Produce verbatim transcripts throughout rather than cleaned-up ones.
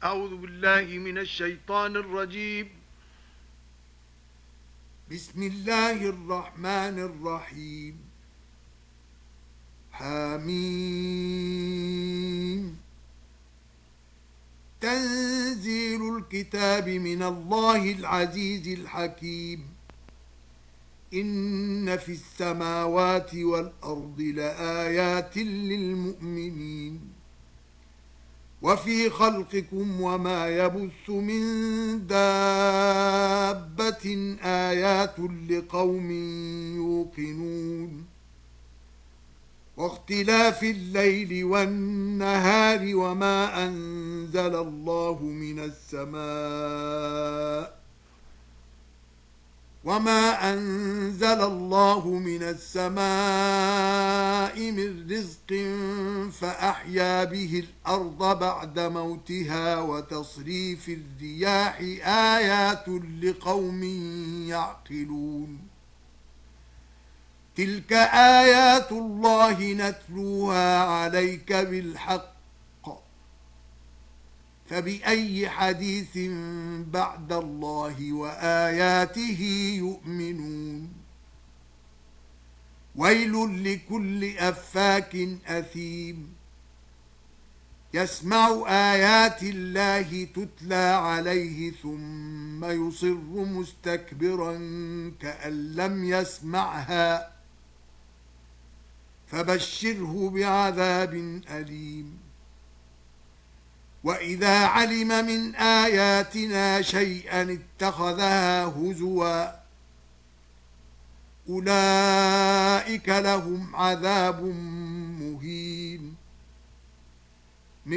أعوذ بالله من الشيطان الرجيم. بسم الله الرحمن الرحيم. حميم. تنزيل الكتاب من الله العزيز الحكيم. إن في السماوات والأرض لآيات للمؤمنين وفي خلقكم وما يبث من دابة آيات لقوم يوقنون واختلاف الليل والنهار وما أنزل الله من السماء وما أنزل الله من السماء من رزق فأحيا به الأرض بعد موتها وتصريف الرياح آيات لقوم يعقلون تلك آيات الله نتلوها عليك بالحق فبأي حديث بعد الله وآياته يؤمنون ويل لكل أفاك أثيم يسمع آيات الله تتلى عليه ثم يصر مستكبرا كأن لم يسمعها فبشره بعذاب أليم وإذا علم من آياتنا شيئا اتخذها هزوا أولئك لهم عذاب مهين من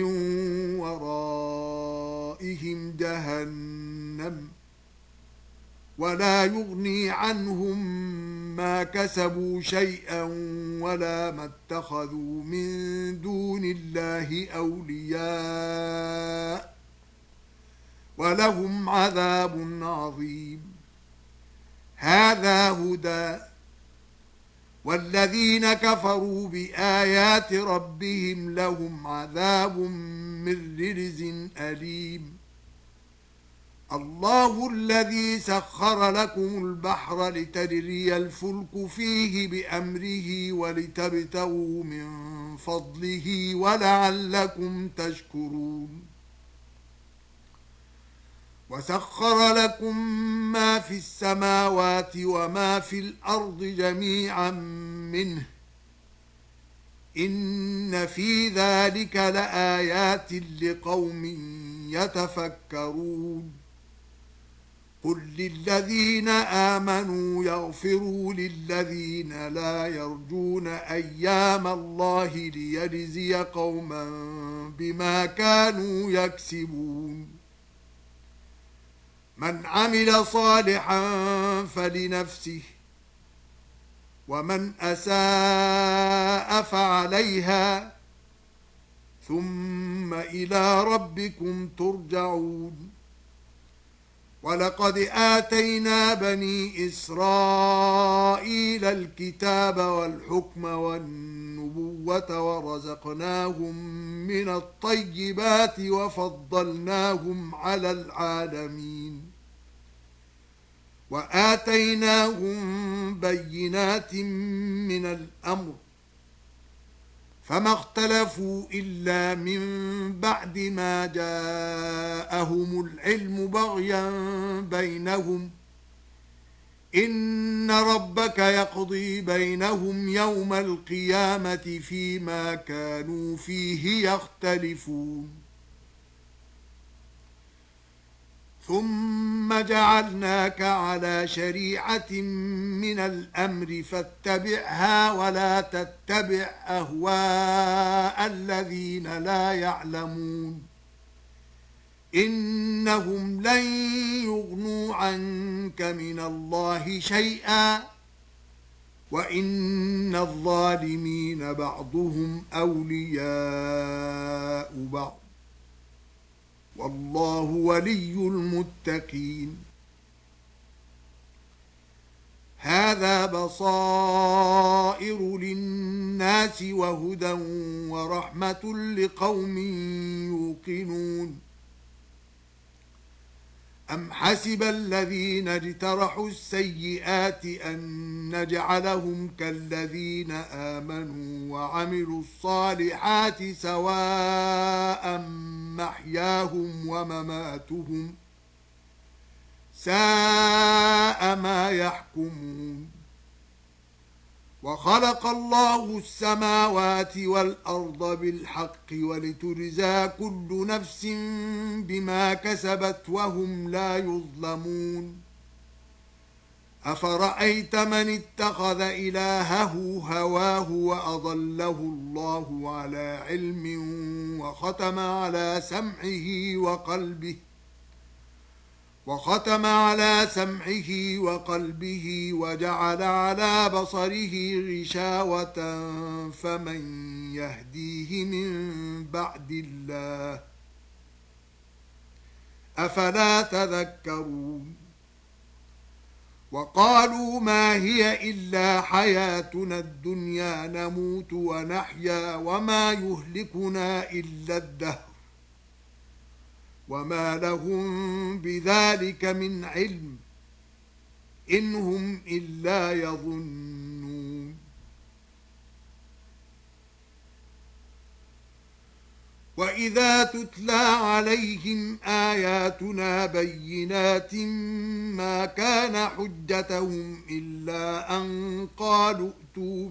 ورائهم جهنم ولا يغني عنهم ما كسبوا شيئا ولا ما اتخذوا من دون الله أولياء ولهم عذاب عظيم هذا هدى والذين كفروا بآيات ربهم لهم عذاب من رجز أليم الله الذي سخر لكم البحر لتجري الفلك فيه بأمره ولتبتغوا من فضله ولعلكم تشكرون وسخر لكم ما في السماوات وما في الأرض جميعا منه إن في ذلك لآيات لقوم يتفكرون قل للذين آمنوا يغفروا للذين لا يرجون أيام الله ليجزي قوما بما كانوا يكسبون من عمل صالحا فلنفسه ومن أساء فعليها ثم إلى ربكم ترجعون ولقد آتينا بني إسرائيل الكتاب والحكم والنبوة ورزقناهم من الطيبات وفضلناهم على العالمين وآتيناهم بينات من الأمر فما اختلفوا إلا من بعد ما جاءهم العلم بغيا بينهم إن ربك يقضي بينهم يوم القيامة فيما كانوا فيه يختلفون ثم جعلناك على شريعة من الأمر فاتبعها ولا تتبع أهواء الذين لا يعلمون إنهم لن يغنوا عنك من الله شيئا وإن الظالمين بعضهم أولياء بعض والله ولي المتقين هذا بصائر للناس وهدى ورحمة لقوم يوقنون أم حسب الذين اجترحوا السيئات أن نجعلهم كالذين آمنوا وعملوا الصالحات سواء محياهم ومماتهم ساء ما يحكمون وخلق الله السماوات والأرض بالحق ولتجزى كل نفس بما كسبت وهم لا يظلمون أفرأيت من اتخذ إلهه هواه وأضله الله على علم وختم على سمعه وقلبه وختم على سمعه وقلبه وجعل على بصره غشاوة فمن يهديه من بعد الله أفلا تذكرون وقالوا ما هي إلا حياتنا الدنيا نموت ونحيا وما يهلكنا إلا الدهر وما لهم بذلك من علم إن هم إلا يظنون وإذا تتلى عليهم آياتنا بينات ما كان حجتهم إلا أن قالوا ائتوا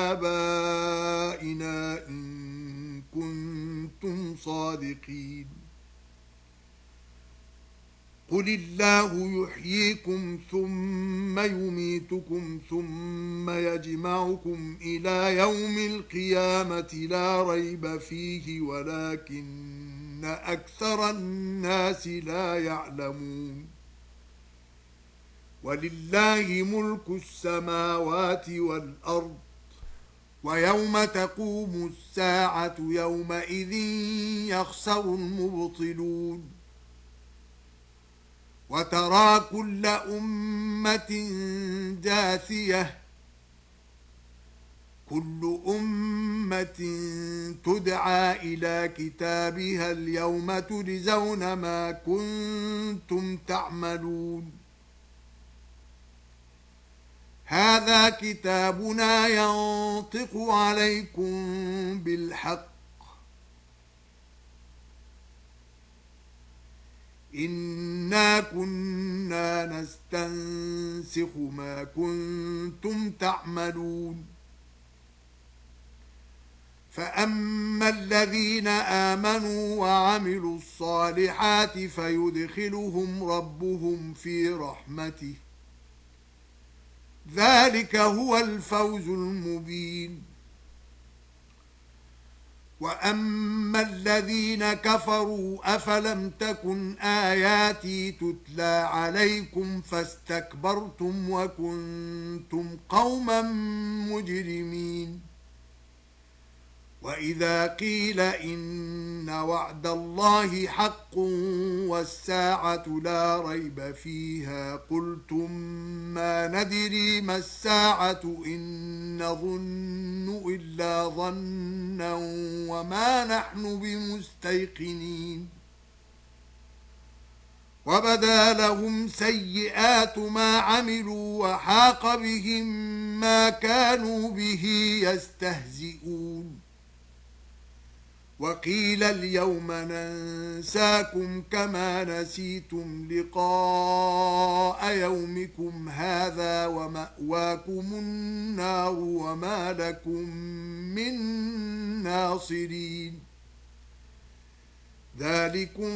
بآبائنا إن كنتم صادقين قل الله يحييكم ثم يميتكم ثم يجمعكم إلى يوم القيامة لا ريب فيه ولكن أكثر الناس لا يعلمون ولله ملك السماوات والأرض ويوم تقوم الساعة يومئذ يخسر المبطلون وترى كل أمة جاثية كل أمة تدعى إلى كتابها اليوم تجزون ما كنتم تعملون هذا كتابنا ينطق عليكم بالحق إنا كنا نستنسخ ما كنتم تعملون فأما الذين آمنوا وعملوا الصالحات فيدخلهم ربهم في رحمته ذلك هو الفوز المبين وأما الذين كفروا أفلم تكن آياتي تتلى عليكم فاستكبرتم وكنتم قوما مجرمين وإذا قيل إن وعد الله حق والساعة لا ريب فيها قلتم ما ندري ما الساعة إن نظن إلا ظنا وما نحن بمستيقنين وبدا لهم سيئات ما عملوا وحاق بهم ما كانوا به يستهزئون وقيل اليوم ننساكم كما نسيتم لقاء يومكم هذا ومأواكم النار وما لكم من ناصرين ذلكم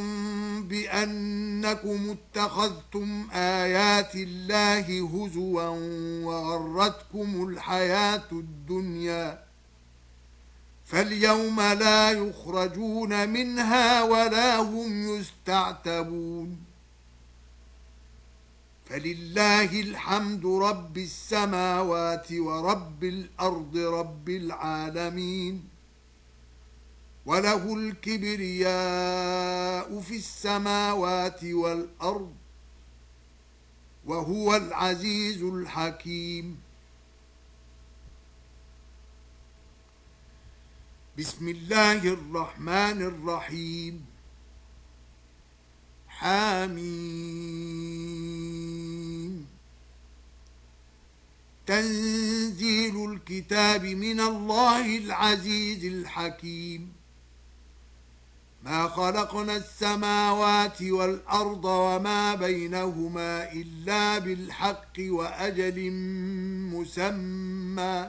بأنكم اتخذتم آيات الله هزوا وغرتكم الحياة الدنيا فاليوم لا يخرجون منها ولا هم يستعتبون فلله الحمد رب السماوات ورب الأرض رب العالمين وله الكبرياء في السماوات والأرض وهو العزيز الحكيم بسم الله الرحمن الرحيم حميم تنزيل الكتاب من الله العزيز الحكيم ما خلقنا السماوات والأرض وما بينهما إلا بالحق وأجل مسمى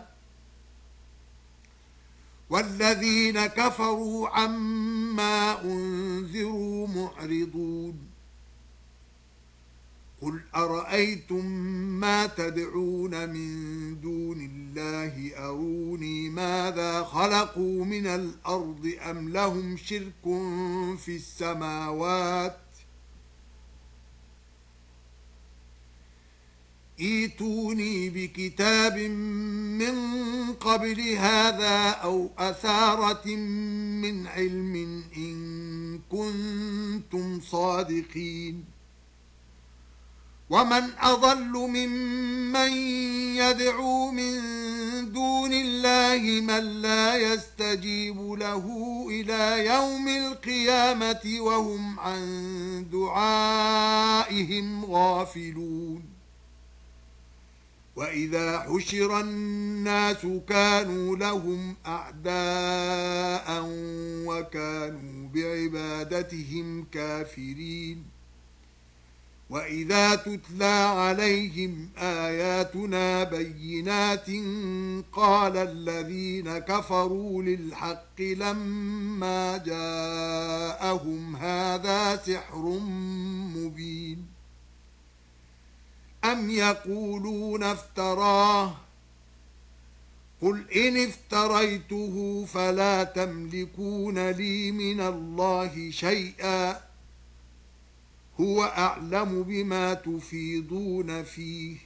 والذين كفروا عما أنذروا معرضون قل أرأيتم ما تدعون من دون الله أروني ماذا خلقوا من الأرض أم لهم شرك في السماوات ائتوني بكتاب من قبل هذا أو أثارة من علم إن كنتم صادقين ومن أضل ممن يدعو من دون الله من لا يستجيب له إلى يوم القيامة وهم عن دعائهم غافلون وإذا حشر الناس كانوا لهم أعداء وكانوا بعبادتهم كافرين وإذا تتلى عليهم آياتنا بينات قال الذين كفروا للحق لما جاءهم هذا سحر مبين أم يقولون افتراه قل إن افتريته فلا تملكون لي من الله شيئا هو أعلم بما تفيضون فيه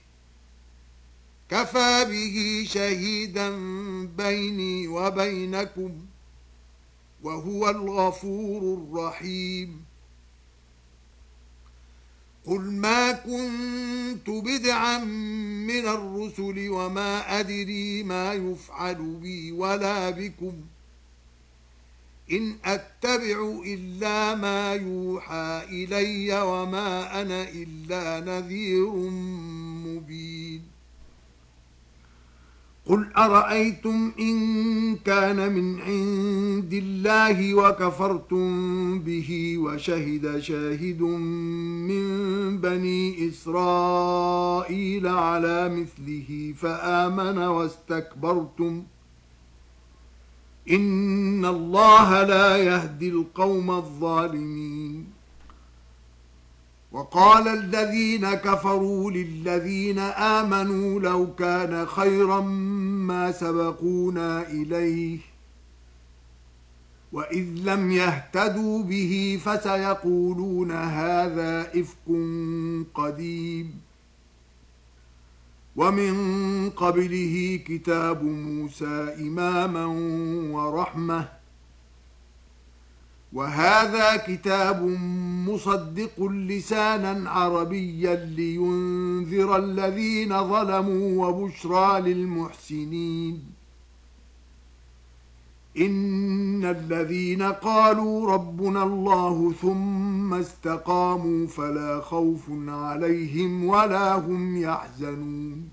كفى به شهيدا بيني وبينكم وهو الغفور الرحيم قل ما كنت بدعا من الرسل وما أدري ما يفعل بي ولا بكم إن أتبع إلا ما يوحى إلي وما أنا إلا نذير مبين قل أرأيتم إن كان من عند الله وكفرتم به وشهد شاهد من بني إسرائيل على مثله فآمن واستكبرتم إن الله لا يهدي القوم الظالمين وقال الذين كفروا للذين آمنوا لو كان خيرا ما سبقونا إليه وإذ لم يهتدوا به فسيقولون هذا إفك قديم ومن قبله كتاب موسى إماما ورحمة وهذا كتاب مصدق لسانا عربيا لينذر الذين ظلموا وبشرى للمحسنين إن الذين قالوا ربنا الله ثم استقاموا فلا خوف عليهم ولا هم يحزنون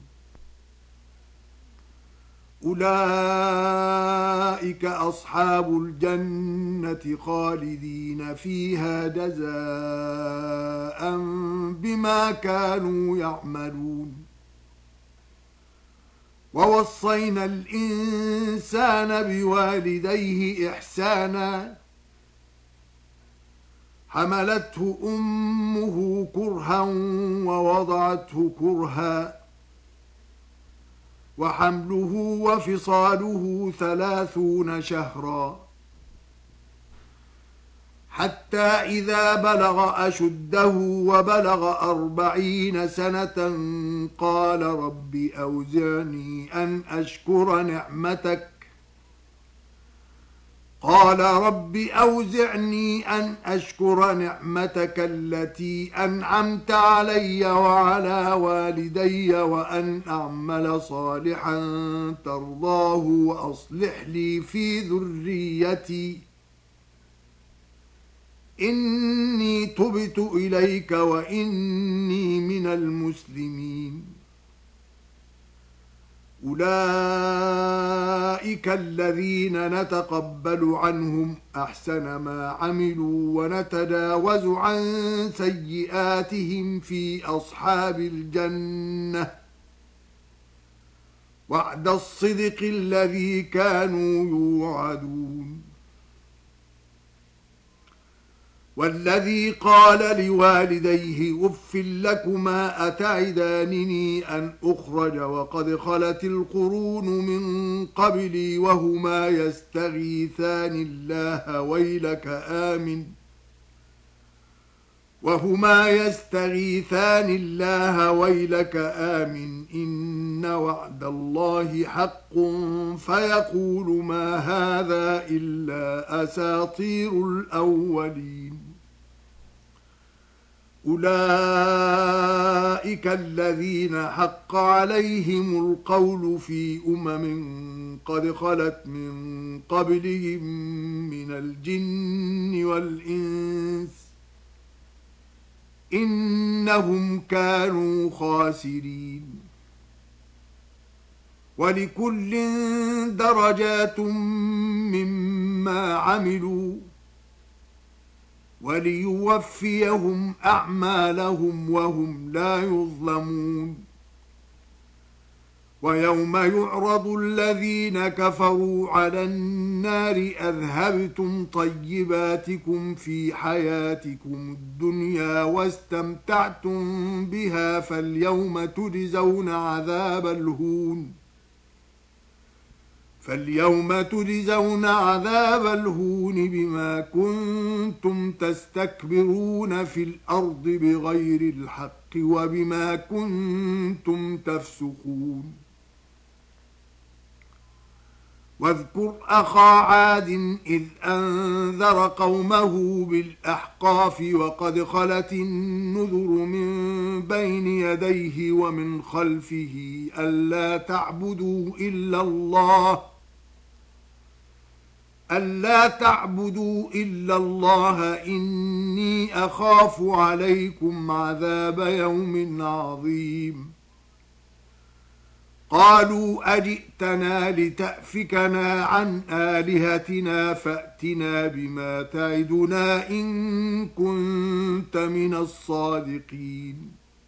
أولئك أصحاب الجنة خالدين فيها جزاء بما كانوا يعملون ووصينا الإنسان بوالديه إحسانا حملته أمه كرها ووضعته كرها وحمله وفصاله ثلاثون شهرا حتى إذا بلغ أشده وبلغ أربعين سنة قال رب أوزعني أن أشكر نعمتك قال رب أوزعني أن أشكر نعمتك التي أنعمت علي وعلى والدي وأن أعمل صالحا ترضاه وأصلح لي في ذريتي إني تبت إليك وإني من المسلمين أولئك الذين نتقبل عنهم أحسن ما عملوا ونتجاوز عن سيئاتهم في أصحاب الجنة وعد الصدق الذي كانوا يوعدون. والذي قال لوالديه أف لكما أتعدانني أن أخرج وقد خلت القرون من قبلي وهما يستغيثان الله ويلك آمن وهما يستغيثان الله ويلك آمن إن وعد الله حق فيقول ما هذا إلا أساطير الأولين. أولئك الذين حق عليهم القول في أمم قد خلت من قبلهم من الجن والإنس إنهم كانوا خاسرين. ولكل درجات مما عملوا وليوفيهم أعمالهم وهم لا يظلمون. ويوم يعرض الذين كفروا على النار أذهبتم طيباتكم في حياتكم الدنيا واستمتعتم بها فاليوم تجزون عذاب الهون فاليوم تجزون عذاب الهون بما كنتم تستكبرون في الأرض بغير الحق وبما كنتم تفسقون. واذكر أخا عاد إذ أنذر قومه بالأحقاف وقد خلت النذر من بين يديه ومن خلفه ألا تعبدوا إلا الله ألا تعبدوا إلا الله إني أخاف عليكم عذاب يوم عظيم. قالوا أجئتنا لتأفكنا عن آلهتنا فأتنا بما تعدنا إن كنت من الصادقين.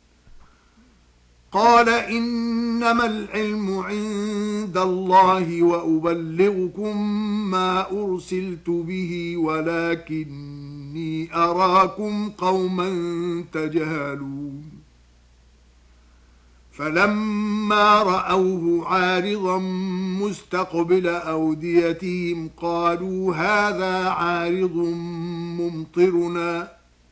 قال إنما العلم عند الله وأبلغكم ما أرسلت به ولكني أراكم قوما تجهلون. فلما رأوه عارضا مستقبل أوديتهم قالوا هذا عارض ممطرنا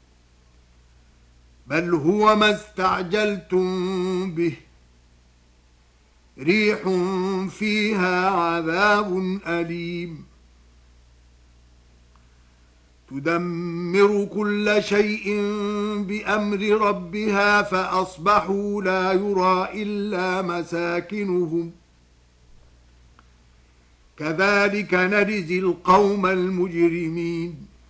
بل هو ما استعجلتم به ريح فيها عذاب أليم تدمر كل شيء بأمر ربها فأصبحوا لا يرى إلا مساكنهم كذلك نجزي القوم المجرمين.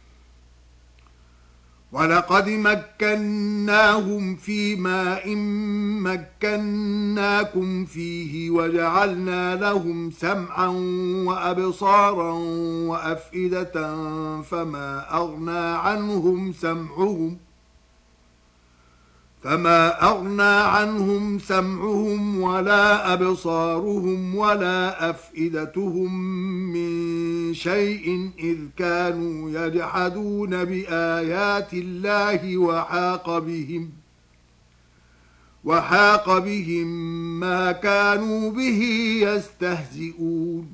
ولقد مكناهم في ماء مكناكم فيه وجعلنا لهم سمعا وأبصارا وأفئدة فما أغنى عنهم سمعهم فما أغنى عنهم سمعهم ولا أبصارهم ولا أفئدتهم من شيء إذ كانوا يجحدون بآيات الله وحاق بهم وحاق بهم ما كانوا به يستهزئون.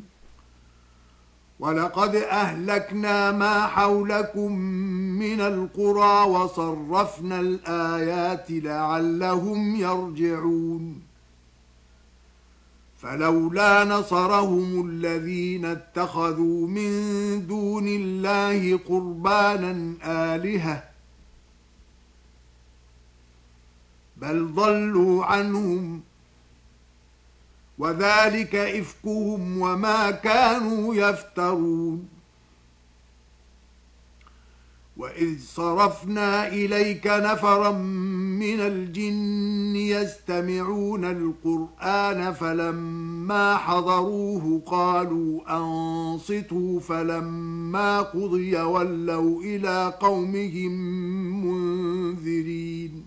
ولقد أهلكنا ما حولكم من القرى وصرفنا الآيات لعلهم يرجعون. فلولا نصرهم الذين اتخذوا من دون الله قربانا آلهة بل ضلوا عنهم وذلك إفكهم وما كانوا يفترون. وإذ صرفنا إليك نفرا من الجن يستمعون القرآن فلما حضروه قالوا أنصتوا فلما قضي ولوا إلى قومهم منذرين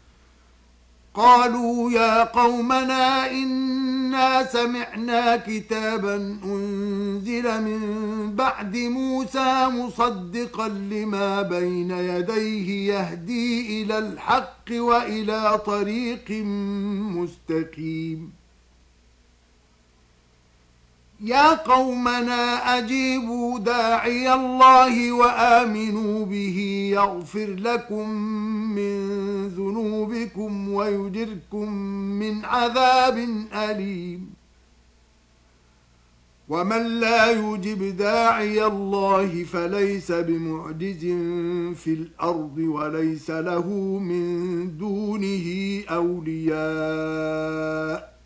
قالوا يا قومنا إنا سمعنا كتابا أنزل من بعد موسى مصدقا لما بين يديه يهدي إلى الحق وإلى طريق مستقيم يا قومنا أجيبوا داعي الله وآمنوا به يغفر لكم من ذنوبكم ويجركم من عذاب أليم ومن لا يجب داعي الله فليس بمعجز في الأرض وليس له من دونه أولياء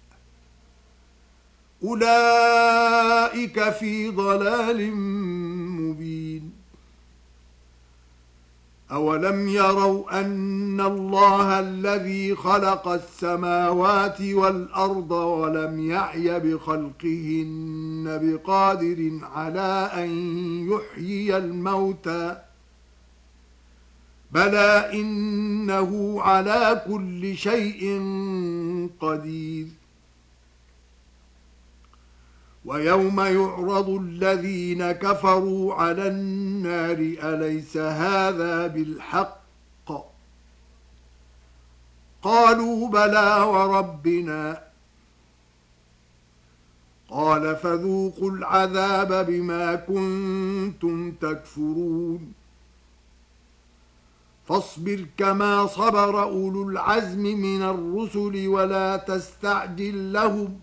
أولئك في ضلال مبين أولم يروا أن الله الذي خلق السماوات والأرض ولم يعي بخلقهن بقادر على أن يحيي الموتى بلى إنه على كل شيء قدير ويوم يعرض الذين كفروا على النار أليس هذا بالحق قالوا بلى وربنا قال فذوقوا العذاب بما كنتم تكفرون فاصبر كما صبر أولو العزم من الرسل ولا تستعجل لهم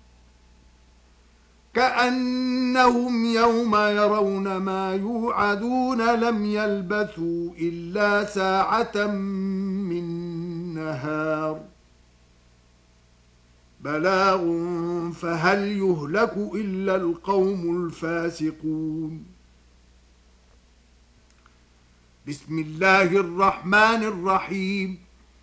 كأنهم يوم يرون ما يوعدون لم يلبثوا إلا ساعة من نهار بلاغ فهل يهلك إلا القوم الفاسقون بسم الله الرحمن الرحيم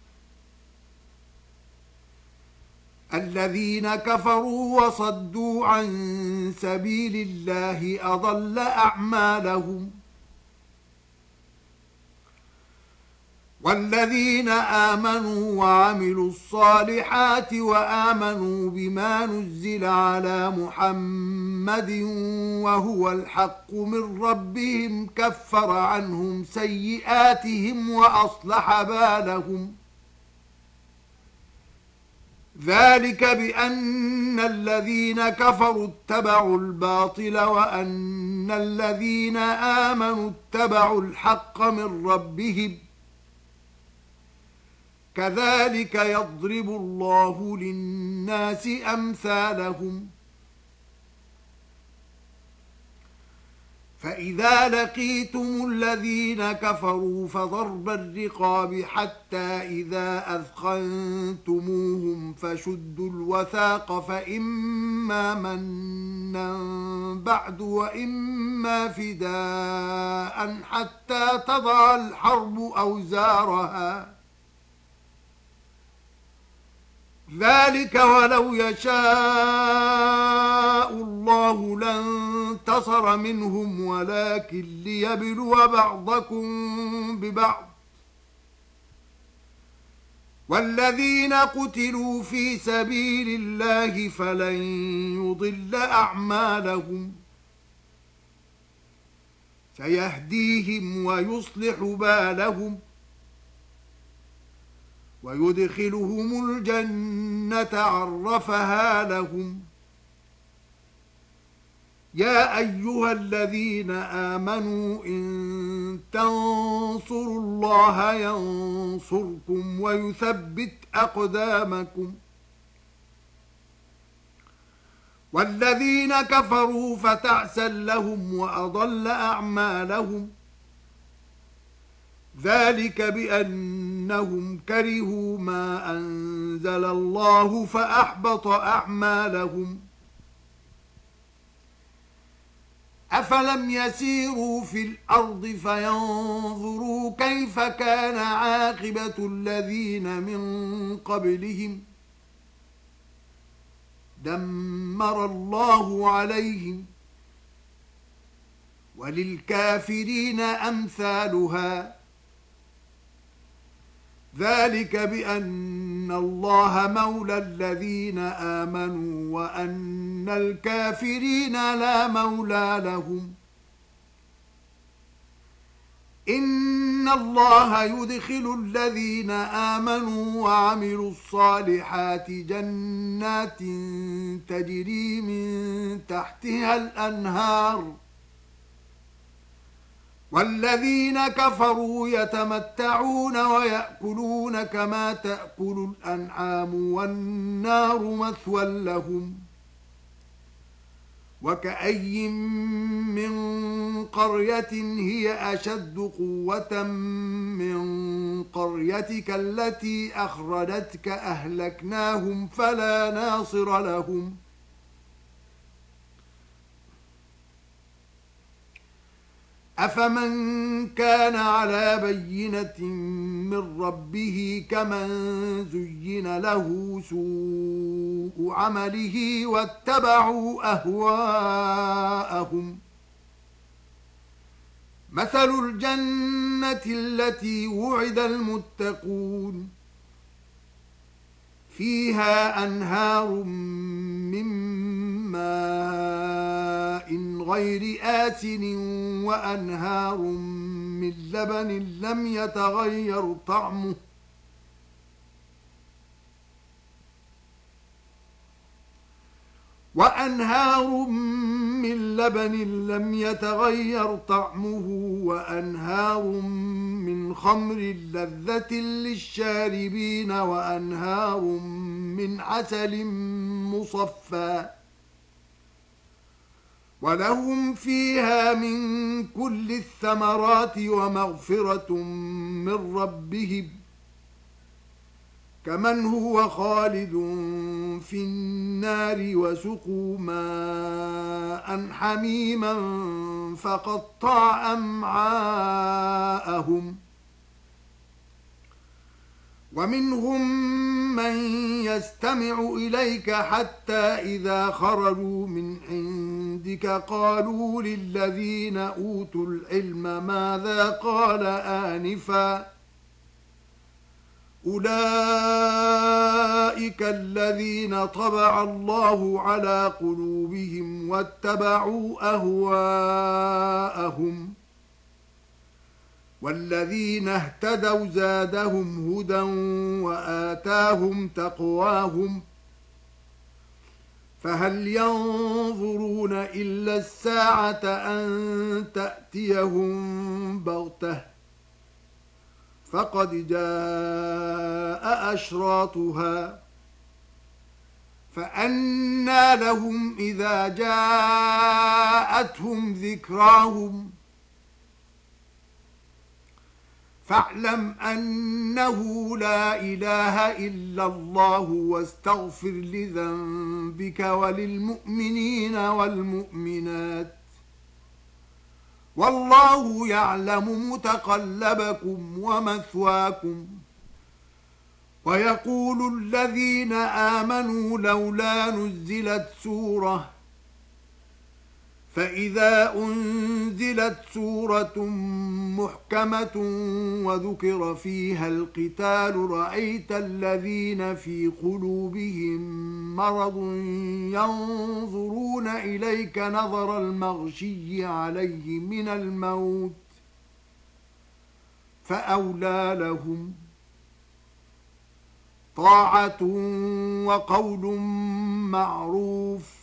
الذين كفروا وصدوا عن سبيل الله أضل أعمالهم والذين آمنوا وعملوا الصالحات وآمنوا بما نزل على محمد وهو الحق من ربهم كفر عنهم سيئاتهم وأصلح بالهم ذلك بأن الذين كفروا اتبعوا الباطل وأن الذين آمنوا اتبعوا الحق من ربهم كذلك يضرب الله للناس أمثالهم فإذا لقيتم الذين كفروا فضرب الرقاب حتى إذا أثخنتموهم فشدوا الوثاق فإما منا بعد وإما فداء حتى تضع الحرب أوزارها ذلك ولو يشاء الله لانتصر منهم ولكن ليبلو بعضكم ببعض والذين قتلوا في سبيل الله فلن يضل أعمالهم سيهديهم ويصلح بالهم ويدخلهم الجنة عرفها لهم يا أيها الذين آمنوا إن تنصروا الله ينصركم ويثبت أقدامكم والذين كفروا فتعسا لهم وأضل أعمالهم ذلك بأنهم كرهوا ما أنزل الله فأحبط أعمالهم أفلم يسيروا في الأرض فينظروا كيف كان عاقبة الذين من قبلهم دمر الله عليهم وللكافرين أمثالها ذلك بأن الله مولى الذين آمنوا وأن الكافرين لا مولى لهم إن الله يدخل الذين آمنوا وعملوا الصالحات جنات تجري من تحتها الأنهار والذين كفروا يتمتعون ويأكلون كما تأكل الأنعام والنار مثوى لهم وكأي من قرية هي أشد قوة من قريتك التي أخرجتك أهلكناهم فلا ناصر لهم أفمن كان على بينة من ربه كمن زين له سوء عمله واتبعوا أهواءهم مثل الجنة التي وعد المتقون فيها أنهار من ماء غير آسن وأنهار من لبن لم يتغير طعمه وأنهار من لبن لم يتغير طعمه وأنهار من خمر لذة للشاربين وأنهار من عسل مصفى ولهم فيها من كل الثمرات ومغفرة من ربهم كمن هو خالد في النار وسقوا ماء حميما فقطع أمعاءهم ومنهم من يستمع إليك حتى إذا خرجوا من عندك قالوا للذين أوتوا العلم ماذا قال آنفا أولئك الذين طبع الله على قلوبهم واتبعوا أهواءهم والذين اهتدوا زادهم هدى وآتاهم تقواهم فهل ينظرون إلا الساعة أن تأتيهم بغتة فقد جاء أشراطها فأنى لهم إذا جاءتهم ذكراهم فاعلم أنه لا إله إلا الله واستغفر لذنبك وللمؤمنين والمؤمنات والله يعلم متقلبكم ومثواكم ويقول الذين آمنوا لولا نزلت سورة فإذا أنزلت سورة محكمة وذكر فيها القتال رأيت الذين في قلوبهم مرض ينظرون إليك نظر المغشي عليه من الموت فأولى لهم طاعة وقول معروف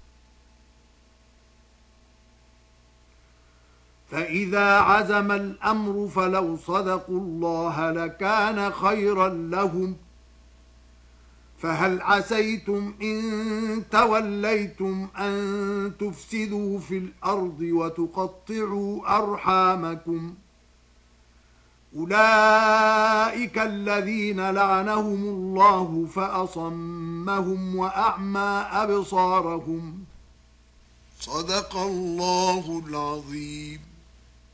فإذا عزم الأمر فلو صدقوا الله لكان خيرا لهم فهل عسيتم إن توليتم أن تفسدوا في الأرض وتقطعوا أرحامكم أولئك الذين لعنهم الله فأصمهم وأعمى أبصارهم صدق الله العظيم.